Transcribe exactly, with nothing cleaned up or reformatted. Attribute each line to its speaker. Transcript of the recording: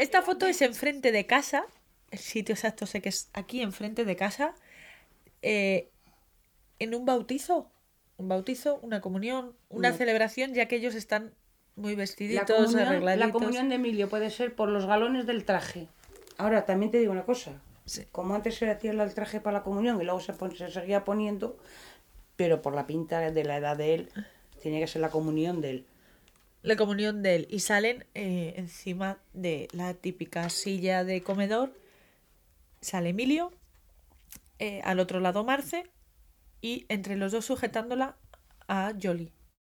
Speaker 1: esta foto es enfrente de casa. El sitio exacto sé que es aquí enfrente de casa. Eh, en un bautizo. Un bautizo, una comunión, una
Speaker 2: No.
Speaker 1: celebración, ya que ellos están muy
Speaker 2: La
Speaker 1: vestiditos,
Speaker 2: comunión, la
Speaker 1: arregladitos.
Speaker 2: comunión de Emilio puede ser por los galones del traje. Ahora, también te digo una cosa.
Speaker 1: Sí.
Speaker 2: Como antes se hacía el traje para la comunión y luego se, pon- se seguía poniendo, pero por la pinta de la edad de él, tiene que ser la comunión de él.
Speaker 1: La comunión de él. Y salen eh, encima de la típica silla de comedor. Sale Emilio. eh, al otro lado Marce. Y entre los dos sujetándola a Jolly.